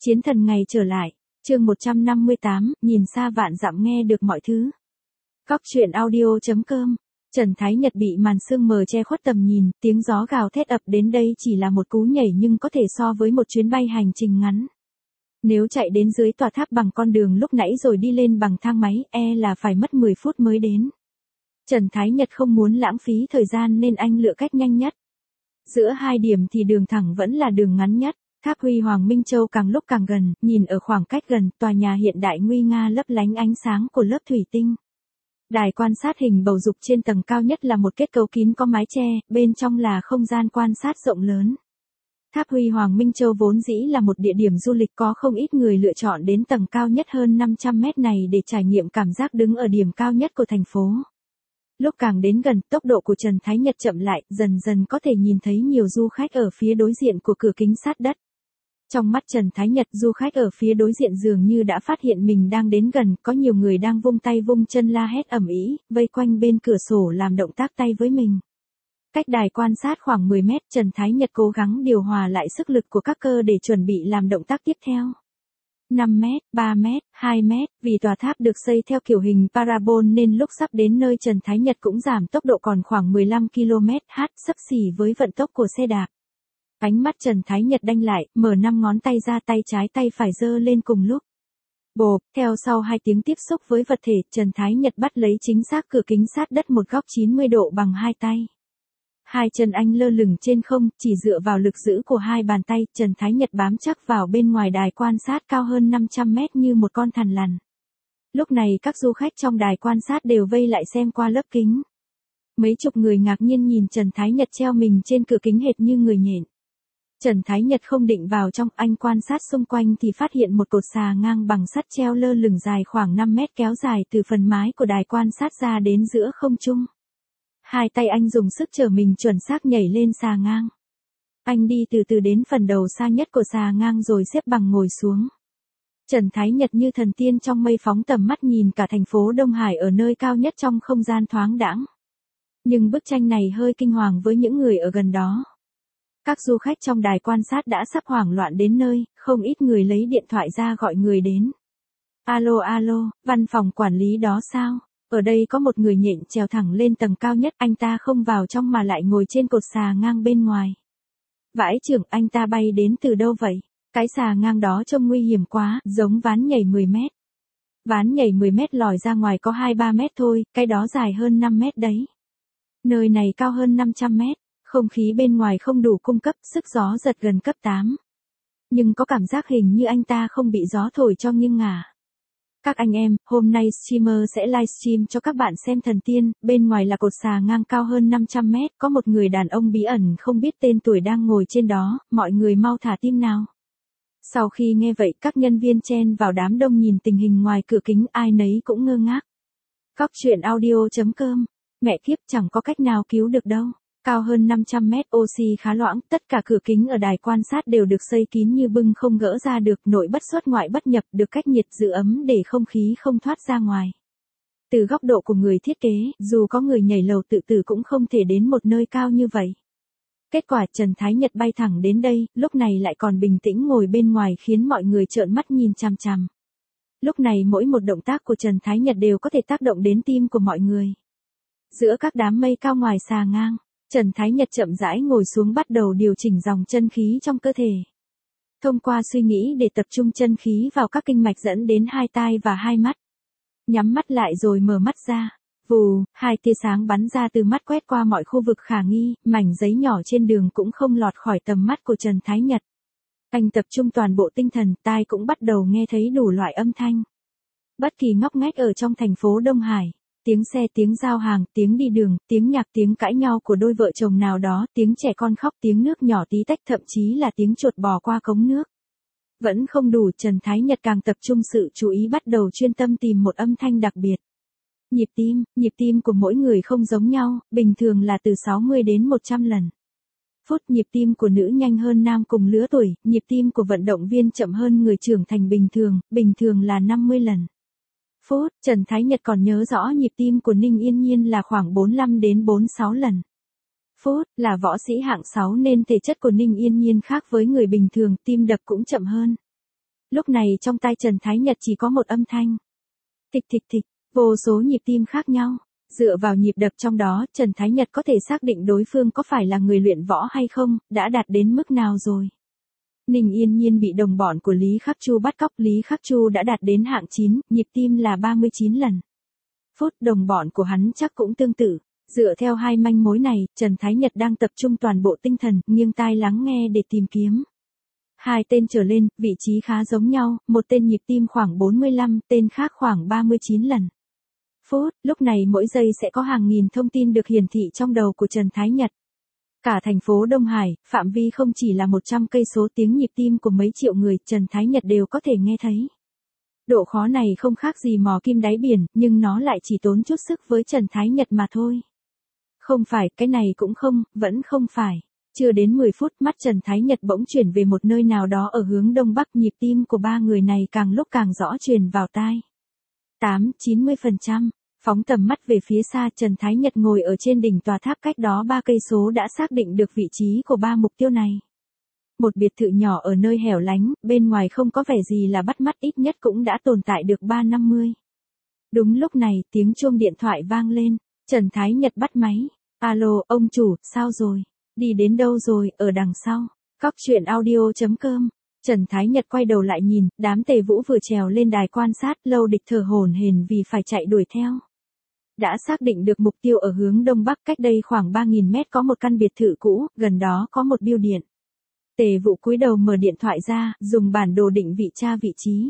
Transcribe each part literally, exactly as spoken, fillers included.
Chiến thần ngày trở lại, chương một trăm năm mươi tám, nhìn xa vạn dặm nghe được mọi thứ. Góc truyện audio chấm com. Trần Thái Nhật bị màn sương mờ che khuất tầm nhìn, tiếng gió gào thét ập đến đây chỉ là một cú nhảy nhưng có thể so với một chuyến bay hành trình ngắn. Nếu chạy đến dưới tòa tháp bằng con đường lúc nãy rồi đi lên bằng thang máy, e là phải mất mười phút mới đến. Trần Thái Nhật không muốn lãng phí thời gian nên anh lựa cách nhanh nhất. Giữa hai điểm thì đường thẳng vẫn là đường ngắn nhất. Tháp Huy Hoàng Minh Châu càng lúc càng gần, nhìn ở khoảng cách gần, tòa nhà hiện đại nguy nga lấp lánh ánh sáng của lớp thủy tinh. Đài quan sát hình bầu dục trên tầng cao nhất là một kết cấu kín có mái che, bên trong là không gian quan sát rộng lớn. Tháp Huy Hoàng Minh Châu vốn dĩ là một địa điểm du lịch, có không ít người lựa chọn đến tầng cao nhất hơn năm trăm mét này để trải nghiệm cảm giác đứng ở điểm cao nhất của thành phố. Lúc càng đến gần, tốc độ của Trần Thái Nhật chậm lại, dần dần có thể nhìn thấy nhiều du khách ở phía đối diện của cửa kính sát đất. Trong mắt Trần Thái Nhật, du khách ở phía đối diện dường như đã phát hiện mình đang đến gần, có nhiều người đang vung tay vung chân la hét ầm ĩ, vây quanh bên cửa sổ làm động tác tay với mình. Cách đài quan sát khoảng mười mét, Trần Thái Nhật cố gắng điều hòa lại sức lực của các cơ để chuẩn bị làm động tác tiếp theo. năm mét, ba mét, hai mét, vì tòa tháp được xây theo kiểu hình parabol nên lúc sắp đến nơi Trần Thái Nhật cũng giảm tốc độ còn khoảng mười lăm ki lô mét trên giờ, xấp xỉ với vận tốc của xe đạp. Ánh mắt Trần Thái Nhật đanh lại, mở năm ngón tay ra, tay trái tay phải giơ lên cùng lúc. Bộp, theo sau hai tiếng tiếp xúc với vật thể, Trần Thái Nhật bắt lấy chính xác cửa kính sát đất một góc chín mươi độ bằng hai tay. Hai chân anh lơ lửng trên không, chỉ dựa vào lực giữ của hai bàn tay, Trần Thái Nhật bám chắc vào bên ngoài đài quan sát cao hơn năm trăm mét như một con thằn lằn. Lúc này các du khách trong đài quan sát đều vây lại xem qua lớp kính. Mấy chục người ngạc nhiên nhìn Trần Thái Nhật treo mình trên cửa kính hệt như người nhện. Trần Thái Nhật không định vào trong, anh quan sát xung quanh thì phát hiện một cột xà ngang bằng sắt treo lơ lửng dài khoảng năm mét kéo dài từ phần mái của đài quan sát ra đến giữa không trung. Hai tay anh dùng sức trở mình chuẩn xác nhảy lên xà ngang. Anh đi từ từ đến phần đầu xa nhất của xà ngang rồi xếp bằng ngồi xuống. Trần Thái Nhật như thần tiên trong mây phóng tầm mắt nhìn cả thành phố Đông Hải ở nơi cao nhất trong không gian thoáng đãng. Nhưng bức tranh này hơi kinh hoàng với những người ở gần đó. Các du khách trong đài quan sát đã sắp hoảng loạn đến nơi, không ít người lấy điện thoại ra gọi người đến. Alo alo, văn phòng quản lý đó sao? Ở đây có một người nhện trèo thẳng lên tầng cao nhất, anh ta không vào trong mà lại ngồi trên cột xà ngang bên ngoài. Vãi chưởng, anh ta bay đến từ đâu vậy? Cái xà ngang đó trông nguy hiểm quá, giống ván nhảy mười mét. Ván nhảy mười mét lòi ra ngoài có hai ba mét thôi, cái đó dài hơn năm mét đấy. Nơi này cao hơn năm trăm mét. Không khí bên ngoài không đủ cung cấp, sức gió giật gần cấp tám. Nhưng có cảm giác hình như anh ta không bị gió thổi cho nghiêng ngả. Các anh em, hôm nay streamer sẽ livestream cho các bạn xem thần tiên, bên ngoài là cột xà ngang cao hơn năm trăm mét, có một người đàn ông bí ẩn không biết tên tuổi đang ngồi trên đó, mọi người mau thả tim nào. Sau khi nghe vậy, các nhân viên chen vào đám đông nhìn tình hình ngoài cửa kính, ai nấy cũng ngơ ngác. Góc truyện audio chấm com. Mẹ kiếp, chẳng có cách nào cứu được đâu. Cao hơn năm trăm mét, oxy khá loãng, tất cả cửa kính ở đài quan sát đều được xây kín như bưng không gỡ ra được, nội bất xuất ngoại bất nhập, được cách nhiệt giữ ấm để không khí không thoát ra ngoài. Từ góc độ của người thiết kế, dù có người nhảy lầu tự tử cũng không thể đến một nơi cao như vậy. Kết quả Trần Thái Nhật bay thẳng đến đây, lúc này lại còn bình tĩnh ngồi bên ngoài khiến mọi người trợn mắt nhìn chằm chằm. Lúc này mỗi một động tác của Trần Thái Nhật đều có thể tác động đến tim của mọi người. Giữa các đám mây cao ngoài xà ngang, Trần Thái Nhật chậm rãi ngồi xuống bắt đầu điều chỉnh dòng chân khí trong cơ thể. Thông qua suy nghĩ để tập trung chân khí vào các kinh mạch dẫn đến hai tai và hai mắt. Nhắm mắt lại rồi mở mắt ra. Vù, hai tia sáng bắn ra từ mắt quét qua mọi khu vực khả nghi, mảnh giấy nhỏ trên đường cũng không lọt khỏi tầm mắt của Trần Thái Nhật. Anh tập trung toàn bộ tinh thần, tai cũng bắt đầu nghe thấy đủ loại âm thanh. Bất kỳ ngóc ngách ở trong thành phố Đông Hải. Tiếng xe, tiếng giao hàng, tiếng đi đường, tiếng nhạc, tiếng cãi nhau của đôi vợ chồng nào đó, tiếng trẻ con khóc, tiếng nước nhỏ tí tách, thậm chí là tiếng chuột bò qua cống nước. Vẫn không đủ, Trần Thái Nhật càng tập trung sự chú ý bắt đầu chuyên tâm tìm một âm thanh đặc biệt. Nhịp tim, nhịp tim của mỗi người không giống nhau, bình thường là từ sáu mươi đến một trăm lần. Phút, nhịp tim của nữ nhanh hơn nam cùng lứa tuổi, nhịp tim của vận động viên chậm hơn người trưởng thành bình thường, bình thường là năm mươi lần. Phút, Trần Thái Nhật còn nhớ rõ nhịp tim của Ninh Yên Nhiên là khoảng bốn mươi lăm đến bốn mươi sáu lần. Phút, là võ sĩ hạng sáu nên thể chất của Ninh Yên Nhiên khác với người bình thường, tim đập cũng chậm hơn. Lúc này trong tai Trần Thái Nhật chỉ có một âm thanh. Thịch thịch thịch, vô số nhịp tim khác nhau. Dựa vào nhịp đập trong đó, Trần Thái Nhật có thể xác định đối phương có phải là người luyện võ hay không, đã đạt đến mức nào rồi. Ninh Yên Nhiên bị đồng bọn của Lý Khắc Chu bắt cóc, Lý Khắc Chu đã đạt đến hạng chín, nhịp tim là ba mươi chín lần. Phút, đồng bọn của hắn chắc cũng tương tự. Dựa theo hai manh mối này, Trần Thái Nhật đang tập trung toàn bộ tinh thần, nghiêng tai lắng nghe để tìm kiếm. Hai tên trở lên, vị trí khá giống nhau, một tên nhịp tim khoảng bốn mươi lăm, tên khác khoảng ba mươi chín lần. Phút, lúc này mỗi giây sẽ có hàng nghìn thông tin được hiển thị trong đầu của Trần Thái Nhật. Cả thành phố Đông Hải, phạm vi không chỉ là một trăm cây số, tiếng nhịp tim của mấy triệu người, Trần Thái Nhật đều có thể nghe thấy. Độ khó này không khác gì mò kim đáy biển, nhưng nó lại chỉ tốn chút sức với Trần Thái Nhật mà thôi. Không phải, cái này cũng không, vẫn không phải. Chưa đến mười phút, mắt Trần Thái Nhật bỗng chuyển về một nơi nào đó ở hướng đông bắc, nhịp tim của ba người này càng lúc càng rõ truyền vào tai. tám, chín mươi phần trăm. Phóng tầm mắt về phía xa, Trần Thái Nhật ngồi ở trên đỉnh tòa tháp cách đó ba cây số đã xác định được vị trí của ba mục tiêu này. Một biệt thự nhỏ ở nơi hẻo lánh, bên ngoài không có vẻ gì là bắt mắt, ít nhất cũng đã tồn tại được ba năm mươi. Đúng lúc này, tiếng chuông điện thoại vang lên, Trần Thái Nhật bắt máy. Alo, ông chủ, sao rồi? Đi đến đâu rồi? Ở đằng sau. Cóc truyện audio chấm com. Trần Thái Nhật quay đầu lại nhìn, đám Tề Vũ vừa trèo lên đài quan sát, Lâu Địch thở hổn hển vì phải chạy đuổi theo. Đã xác định được mục tiêu ở hướng đông bắc, cách đây khoảng ba nghìn mét có một căn biệt thự cũ, gần đó có một bưu điện. Tề Vũ cúi đầu mở điện thoại ra, dùng bản đồ định vị tra vị trí.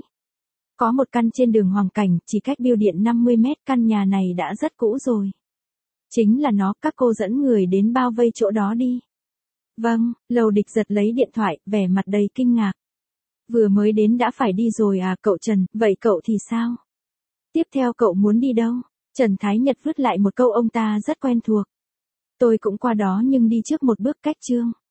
Có một căn trên đường Hoàng Cảnh, chỉ cách bưu điện năm mươi mét, căn nhà này đã rất cũ rồi. Chính là nó, các cô dẫn người đến bao vây chỗ đó đi. Vâng, Lâu Địch giật lấy điện thoại, vẻ mặt đầy kinh ngạc. Vừa mới đến đã phải đi rồi à cậu Trần, vậy cậu thì sao? Tiếp theo cậu muốn đi đâu? Trần Thái Nhật vứt lại một câu ông ta rất quen thuộc. Tôi cũng qua đó nhưng đi trước một bước, cách Trương